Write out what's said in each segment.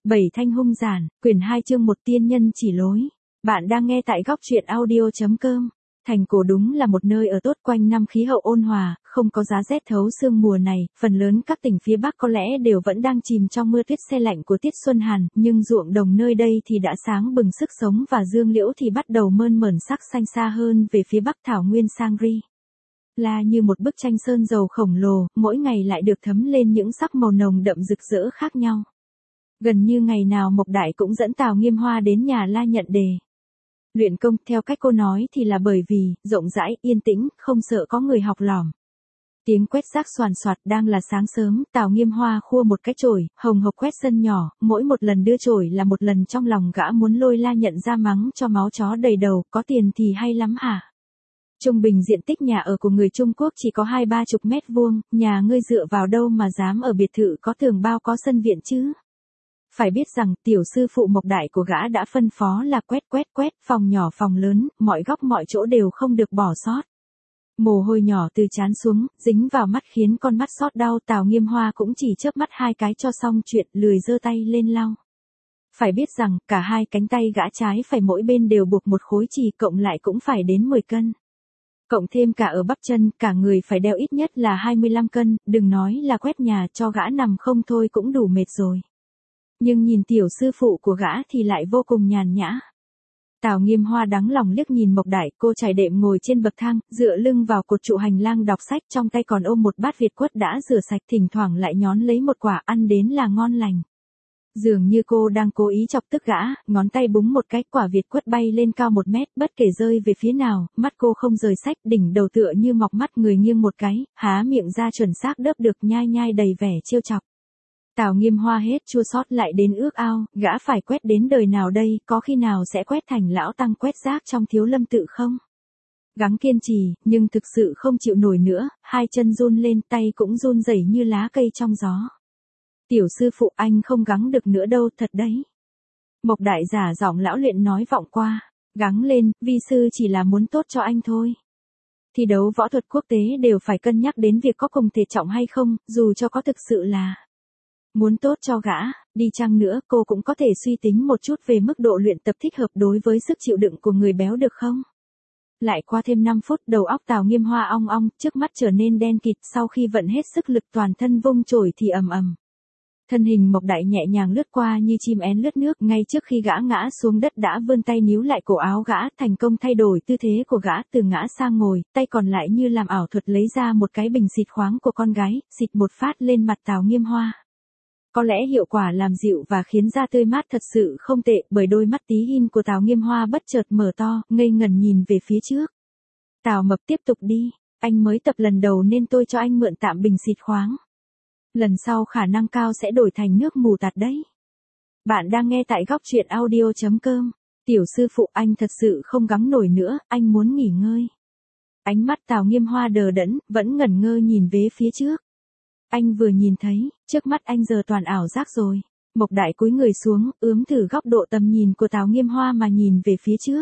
Bảy thanh hung giản, quyển 2 chương 1 tiên nhân chỉ lối. Bạn đang nghe tại góc truyện audio.com. Thành cổ đúng là một nơi ở tốt, quanh năm khí hậu ôn hòa, không có giá rét thấu xương mùa này, phần lớn các tỉnh phía Bắc có lẽ đều vẫn đang chìm trong mưa tuyết se lạnh của tiết xuân hàn, nhưng ruộng đồng nơi đây thì đã sáng bừng sức sống và dương liễu thì bắt đầu mơn mởn sắc xanh xa hơn về phía Bắc thảo nguyên Sangri. Là như một bức tranh sơn dầu khổng lồ, mỗi ngày lại được thấm lên những sắc màu nồng đậm rực rỡ khác nhau. Gần như ngày nào Mộc Đại cũng dẫn Tào Nghiêm Hoa đến nhà La nhận đề. Luyện công, theo cách cô nói thì là bởi vì, rộng rãi, yên tĩnh, không sợ có người học lỏm. Tiếng quét rác xoàn xoạt, đang là sáng sớm, Tào Nghiêm Hoa khua một cái chổi, hồng hộc quét sân nhỏ, mỗi một lần đưa chổi là một lần trong lòng gã muốn lôi La nhận ra mắng cho máu chó đầy đầu, có tiền thì hay lắm hả? Trung bình diện tích nhà ở của người Trung Quốc chỉ có 20-30 mét vuông, nhà ngươi dựa vào đâu mà dám ở biệt thự có tường bao có sân viện chứ? Phải biết rằng, tiểu sư phụ Mộc Đại của gã đã phân phó là quét, phòng nhỏ phòng lớn, mọi góc mọi chỗ đều không được bỏ sót. Mồ hôi nhỏ từ trán xuống, dính vào mắt khiến con mắt xót đau, Tào Nghiêm Hoa cũng chỉ chớp mắt 2 cái cho xong chuyện, lười giơ tay lên lau. Phải biết rằng, cả hai cánh tay gã trái phải mỗi bên đều buộc một khối chì, cộng lại cũng phải đến 10 cân. Cộng thêm cả ở bắp chân, cả người phải đeo ít nhất là 25 cân, đừng nói là quét nhà, cho gã nằm không thôi cũng đủ mệt rồi. Nhưng nhìn tiểu sư phụ của gã thì lại vô cùng nhàn nhã. Tào Nghiêm Hoa đắng lòng liếc nhìn Mộc Đại, cô trải đệm ngồi trên bậc thang, dựa lưng vào cột trụ hành lang đọc sách, trong tay còn ôm một bát Việt quất đã rửa sạch, thỉnh thoảng lại nhón lấy một quả, ăn đến là ngon lành. Dường như cô đang cố ý chọc tức gã, ngón tay búng một cái, quả Việt quất bay lên cao 1 mét, bất kể rơi về phía nào, mắt cô không rời sách, đỉnh đầu tựa như mọc mắt, người nghiêng một cái, há miệng ra chuẩn xác đớp được, nhai nhai đầy vẻ trêu chọc. Tào Nghiêm Hoa hết chua xót lại đến ước ao, gã phải quét đến đời nào đây, có khi nào sẽ quét thành lão tăng quét rác trong Thiếu Lâm tự không? Gắng kiên trì, nhưng thực sự không chịu nổi nữa, hai chân run lên, tay cũng run rẩy như lá cây trong gió. Tiểu sư phụ, anh không gắng được nữa đâu, thật đấy. Mộc Đại giả giọng lão luyện nói vọng qua, gắng lên, vi sư chỉ là muốn tốt cho anh thôi. Thi đấu võ thuật quốc tế đều phải cân nhắc đến việc có cùng thể trọng hay không, dù cho có thực sự là muốn tốt cho gã, đi chăng nữa cô cũng có thể suy tính một chút về mức độ luyện tập thích hợp đối với sức chịu đựng của người béo được không? Lại qua thêm 5 phút, đầu óc Tào Nghiêm Hoa ong ong, trước mắt trở nên đen kịt, sau khi vận hết sức lực toàn thân vung chổi thì ầm ầm. Thân hình Mộc Đại nhẹ nhàng lướt qua như chim én lướt nước, ngay trước khi gã ngã xuống đất đã vươn tay níu lại cổ áo gã, thành công thay đổi tư thế của gã, từ ngã sang ngồi, tay còn lại như làm ảo thuật lấy ra một cái bình xịt khoáng của con gái, xịt một phát lên mặt Tào Nghiêm Hoa. Có lẽ hiệu quả làm dịu và khiến da tươi mát thật sự không tệ, bởi đôi mắt tí hin của Tào Nghiêm Hoa bất chợt mở to, ngây ngẩn nhìn về phía trước. Tào Mập, tiếp tục đi, anh mới tập lần đầu nên tôi cho anh mượn tạm bình xịt khoáng. Lần sau khả năng cao sẽ đổi thành nước mù tạt đấy. Bạn đang nghe tại góc truyện audio.com. Tiểu sư phụ, anh thật sự không gắng nổi nữa, anh muốn nghỉ ngơi. Ánh mắt Tào Nghiêm Hoa đờ đẫn, vẫn ngẩn ngơ nhìn về phía trước. Anh vừa nhìn thấy, trước mắt anh giờ toàn ảo giác rồi. Mộc Đại cúi người xuống, ướm thử góc độ tầm nhìn của Tào Nghiêm Hoa mà nhìn về phía trước.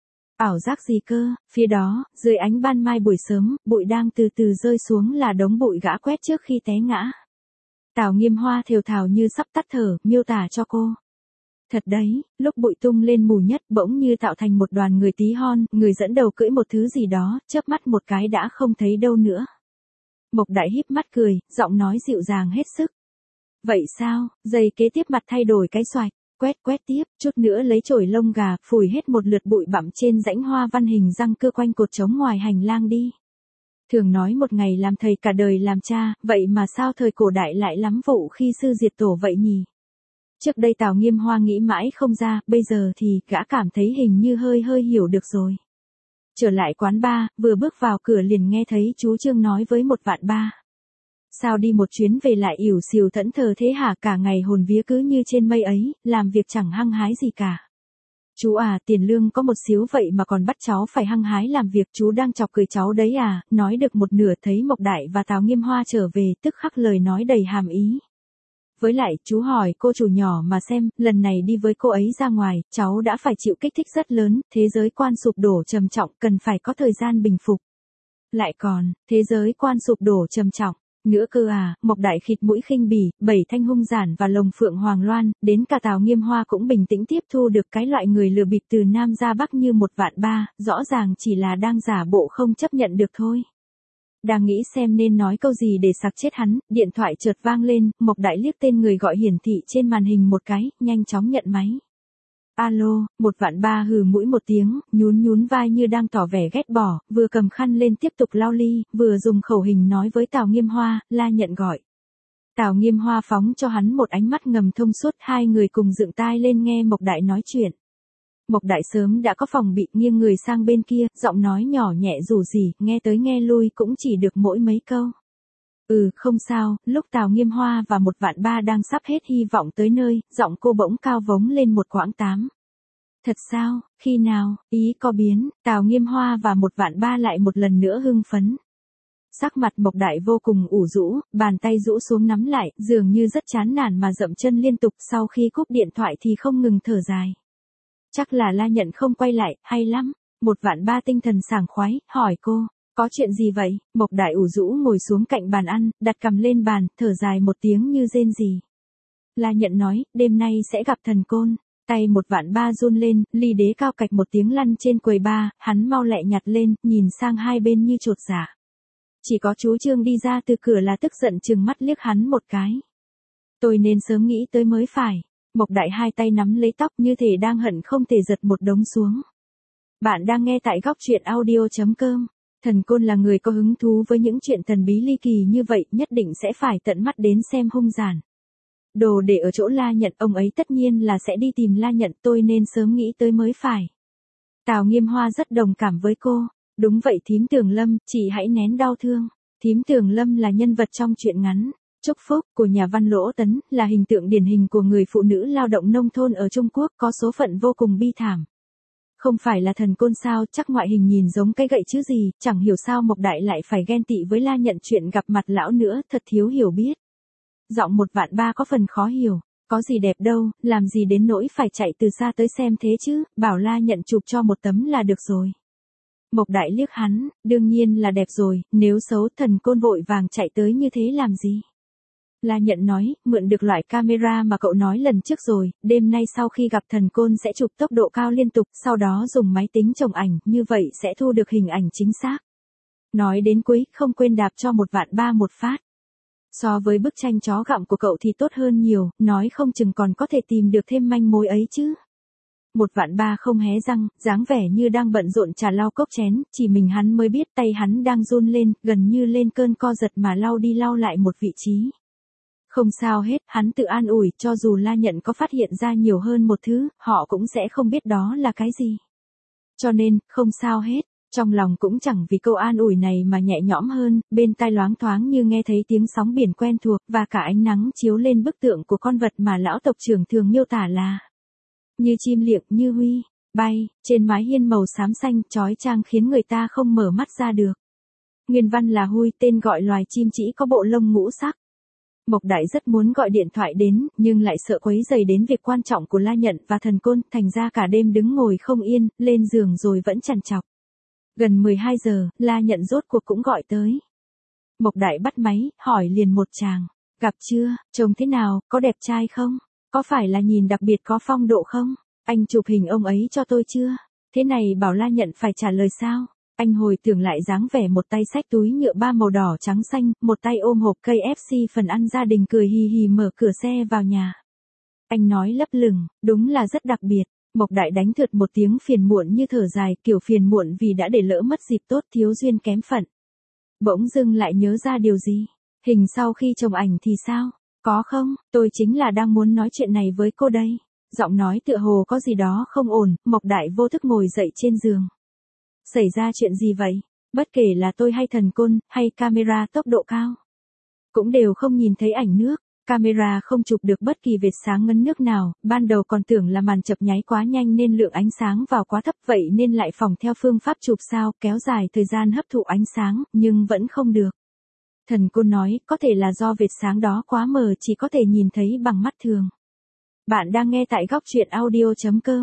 Ảo giác gì cơ? Phía đó, dưới ánh ban mai buổi sớm, bụi đang từ từ rơi xuống là đống bụi gã quét trước khi té ngã. Tào Nghiêm Hoa thều thào như sắp tắt thở, miêu tả cho cô. Thật đấy, lúc bụi tung lên mù nhất, bỗng như tạo thành một đoàn người tí hon, người dẫn đầu cưỡi một thứ gì đó, chớp mắt một cái đã không thấy đâu nữa. Mộc Đại híp mắt cười, giọng nói dịu dàng hết sức. Vậy sao? Giây kế tiếp mặt thay đổi cái xoạch, quét tiếp, chút nữa lấy chổi lông gà, phủi hết một lượt bụi bặm trên rãnh hoa văn hình răng cưa quanh cột trống ngoài hành lang đi. Thường nói một ngày làm thầy cả đời làm cha, vậy mà sao thời cổ đại lại lắm vụ khi sư diệt tổ vậy nhỉ? Trước đây Tào Nghiêm Hoa nghĩ mãi không ra, bây giờ thì gã cảm thấy hình như hơi hiểu được rồi. Trở lại quán bar, vừa bước vào cửa liền nghe thấy chú Trương nói với một vạn ba. Sao đi một chuyến về lại ỉu xìu thẫn thờ thế hả, cả ngày hồn vía cứ như trên mây ấy, làm việc chẳng hăng hái gì cả. Chú à, tiền lương có một xíu vậy mà còn bắt cháu phải hăng hái làm việc, chú đang chọc cười cháu đấy à? Nói được một nửa thấy Mộc Đại và Tào Nghiêm Hoa trở về, tức khắc lời nói đầy hàm ý. Với lại, chú hỏi cô chủ nhỏ mà xem, lần này đi với cô ấy ra ngoài, cháu đã phải chịu kích thích rất lớn, thế giới quan sụp đổ trầm trọng, cần phải có thời gian bình phục. Lại còn, thế giới quan sụp đổ trầm trọng, Nữa cơ à, Mộc Đại khịt mũi khinh bỉ, Bảy Thanh hung giản và Lồng Phượng Hoàng Loan, đến cả Tào Nghiêm Hoa cũng bình tĩnh tiếp thu được cái loại người lừa bịp từ Nam ra Bắc như 1/3, rõ ràng chỉ là đang giả bộ không chấp nhận được thôi. Đang nghĩ xem nên nói câu gì để sặc chết hắn, điện thoại chợt vang lên, Mộc Đại liếc tên người gọi hiển thị trên màn hình một cái, nhanh chóng nhận máy. Alo, 1/3 hừ mũi một tiếng, nhún nhún vai như đang tỏ vẻ ghét bỏ, vừa cầm khăn lên tiếp tục lau ly, vừa dùng khẩu hình nói với Tào Nghiêm Hoa, La Nhận gọi. Tào Nghiêm Hoa phóng cho hắn một ánh mắt ngầm thông suốt, hai người cùng dựng tai lên nghe Mộc Đại nói chuyện. Mộc Đại sớm đã có phòng bị, nghiêng người sang bên kia, giọng nói nhỏ nhẹ rủ rỉ, nghe tới nghe lui cũng chỉ được mỗi mấy câu. Không sao, lúc Tào Nghiêm Hoa và 1/3 đang sắp hết hy vọng tới nơi, giọng cô bỗng cao vống lên một quãng 8. Thật sao, khi nào, ý có biến, Tào Nghiêm Hoa và 1/3 lại một lần nữa hưng phấn. Sắc mặt Mộc Đại vô cùng ủ rũ, bàn tay rũ xuống nắm lại, dường như rất chán nản mà dậm chân liên tục, sau khi cúp điện thoại thì không ngừng thở dài. Chắc là La Nhận không quay lại, hay lắm. 1/3 tinh thần sảng khoái, hỏi cô, có chuyện gì vậy? Mộc Đại ủ rũ ngồi xuống cạnh bàn ăn, đặt cằm lên bàn, thở dài một tiếng như rên rỉ. La Nhận nói, đêm nay sẽ gặp Thần Côn. Tay 1/3 run lên, ly đế cao cạch một tiếng lăn trên quầy bar, hắn mau lẹ nhặt lên, nhìn sang hai bên như chột dạ. Chỉ có chú Trương đi ra từ cửa là tức giận trừng mắt liếc hắn một cái. Tôi nên sớm nghĩ tới mới phải. Mộc Đại hai tay nắm lấy tóc như thể đang hận không thể giật một đống xuống. Bạn đang nghe tại góc truyện audio.com. Thần Côn là người có hứng thú với những chuyện thần bí ly kỳ như vậy, nhất định sẽ phải tận mắt đến xem hung giản. Đồ để ở chỗ La Nhận, ông ấy tất nhiên là sẽ đi tìm La Nhận, tôi nên sớm nghĩ tới mới phải. Tào Nghiêm Hoa rất đồng cảm với cô. Đúng vậy thím Tường Lâm, chị hãy nén đau thương. Thím Tường Lâm là nhân vật trong truyện ngắn Chúc Phúc của nhà văn Lỗ Tấn, là hình tượng điển hình của người phụ nữ lao động nông thôn ở Trung Quốc, có số phận vô cùng bi thảm. Không phải là Thần Côn sao, chắc ngoại hình nhìn giống cây gậy chứ gì, chẳng hiểu sao Mộc Đại lại phải ghen tị với La Nhận chuyện gặp mặt lão nữa, thật thiếu hiểu biết. Giọng 1/3 có phần khó hiểu, có gì đẹp đâu, làm gì đến nỗi phải chạy từ xa tới xem thế chứ, bảo La Nhận chụp cho một tấm là được rồi. Mộc Đại liếc hắn, đương nhiên là đẹp rồi, nếu xấu Thần Côn vội vàng chạy tới như thế làm gì. La Nhận nói, mượn được loại camera mà cậu nói lần trước rồi, đêm nay sau khi gặp Thần Côn sẽ chụp tốc độ cao liên tục, sau đó dùng máy tính trồng ảnh, như vậy sẽ thu được hình ảnh chính xác. Nói đến cuối, không quên đạp cho 1/3 một phát. So với bức tranh chó gặm của cậu thì tốt hơn nhiều, nói không chừng còn có thể tìm được thêm manh mối ấy chứ. 1/3 không hé răng, dáng vẻ như đang bận rộn trà lau cốc chén, chỉ mình hắn mới biết tay hắn đang run lên, gần như lên cơn co giật mà lau đi lau lại một vị trí. Không sao hết, hắn tự an ủi, cho dù La Nhận có phát hiện ra nhiều hơn một thứ, họ cũng sẽ không biết đó là cái gì. Cho nên, không sao hết, trong lòng cũng chẳng vì câu an ủi này mà nhẹ nhõm hơn, bên tai loáng thoáng như nghe thấy tiếng sóng biển quen thuộc, và cả ánh nắng chiếu lên bức tượng của con vật mà lão tộc trưởng thường miêu tả là như chim liệng, như huy, bay, trên mái hiên màu xám xanh, chói chang khiến người ta không mở mắt ra được. Nguyên văn là huy, tên gọi loài chim chỉ có bộ lông ngũ sắc. Mộc Đại rất muốn gọi điện thoại đến, nhưng lại sợ quấy rầy đến việc quan trọng của La Nhận và Thần Côn, thành ra cả đêm đứng ngồi không yên, lên giường rồi vẫn trằn trọc. Gần 12 giờ, La Nhận rốt cuộc cũng gọi tới. Mộc Đại bắt máy, hỏi liền một tràng. Gặp chưa, trông thế nào, có đẹp trai không? Có phải là nhìn đặc biệt có phong độ không? Anh chụp hình ông ấy cho tôi chưa? Thế này bảo La Nhận phải trả lời sao? Anh hồi tưởng lại dáng vẻ một tay xách túi nhựa ba màu đỏ trắng xanh, một tay ôm hộp KFC phần ăn gia đình cười hì hì mở cửa xe vào nhà. Anh nói lấp lửng, đúng là rất đặc biệt. Mộc Đại đánh thượt một tiếng phiền muộn như thở dài, kiểu phiền muộn vì đã để lỡ mất dịp tốt, thiếu duyên kém phận. Bỗng dưng lại nhớ ra điều gì? Hình sau khi chồng ảnh thì sao? Có không? Tôi chính là đang muốn nói chuyện này với cô đây. Giọng nói tựa hồ có gì đó không ổn, Mộc Đại vô thức ngồi dậy trên giường. Xảy ra chuyện gì vậy? Bất kể là tôi hay Thần Côn, hay camera tốc độ cao, cũng đều không nhìn thấy ảnh nước. Camera không chụp được bất kỳ vệt sáng ngấn nước nào, ban đầu còn tưởng là màn chập nháy quá nhanh nên lượng ánh sáng vào quá thấp, vậy nên lại phỏng theo phương pháp chụp sao, kéo dài thời gian hấp thụ ánh sáng, nhưng vẫn không được. Thần Côn nói, có thể là do vệt sáng đó quá mờ, chỉ có thể nhìn thấy bằng mắt thường. Bạn đang nghe tại góc truyện audio.com.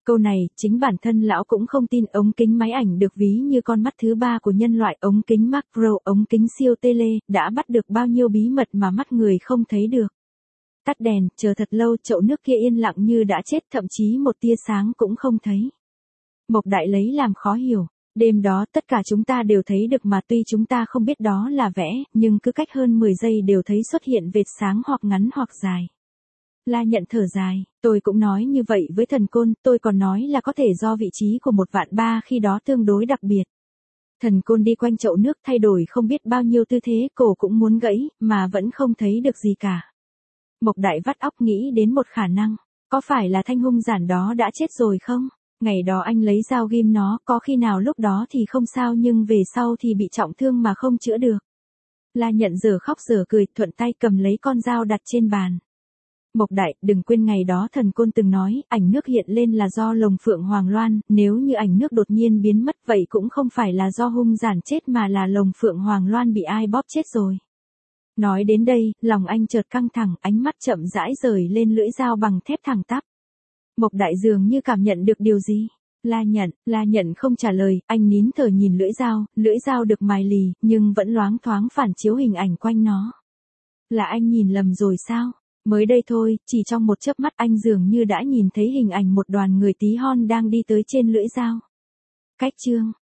Câu này, chính bản thân lão cũng không tin ống kính máy ảnh được ví như con mắt thứ ba của nhân loại, ống kính macro, ống kính siêu tele, đã bắt được bao nhiêu bí mật mà mắt người không thấy được. Tắt đèn, chờ thật lâu, chậu nước kia yên lặng như đã chết, thậm chí một tia sáng cũng không thấy. Mộc Đại lấy làm khó hiểu. Đêm đó tất cả chúng ta đều thấy được mà, tuy chúng ta không biết đó là vẽ, nhưng cứ cách hơn 10 giây đều thấy xuất hiện vệt sáng hoặc ngắn hoặc dài. La Nhận thở dài, tôi cũng nói như vậy với Thần Côn, tôi còn nói là có thể do vị trí của 1/3 khi đó tương đối đặc biệt. Thần Côn đi quanh chậu nước thay đổi không biết bao nhiêu tư thế, cổ cũng muốn gãy, mà vẫn không thấy được gì cả. Mộc Đại vắt óc nghĩ đến một khả năng, có phải là thanh hung giản đó đã chết rồi không? Ngày đó anh lấy dao ghim nó, có khi nào lúc đó thì không sao nhưng về sau thì bị trọng thương mà không chữa được. La Nhận giờ khóc giờ cười, thuận tay cầm lấy con dao đặt trên bàn. Mộc Đại, đừng quên ngày đó Thần Côn từng nói, ảnh nước hiện lên là do lồng phượng hoàng loan, nếu như ảnh nước đột nhiên biến mất vậy cũng không phải là do hung giản chết mà là lồng phượng hoàng loan bị ai bóp chết rồi. Nói đến đây, lòng anh chợt căng thẳng, ánh mắt chậm rãi rời lên lưỡi dao bằng thép thẳng tắp. Mộc Đại dường như cảm nhận được điều gì. La Nhận không trả lời, anh nín thở nhìn lưỡi dao được mài lì, nhưng vẫn loáng thoáng phản chiếu hình ảnh quanh nó. Là anh nhìn lầm rồi sao? Mới đây thôi, chỉ trong một chớp mắt anh dường như đã nhìn thấy hình ảnh một đoàn người tí hon đang đi tới trên lưỡi dao. Cách chương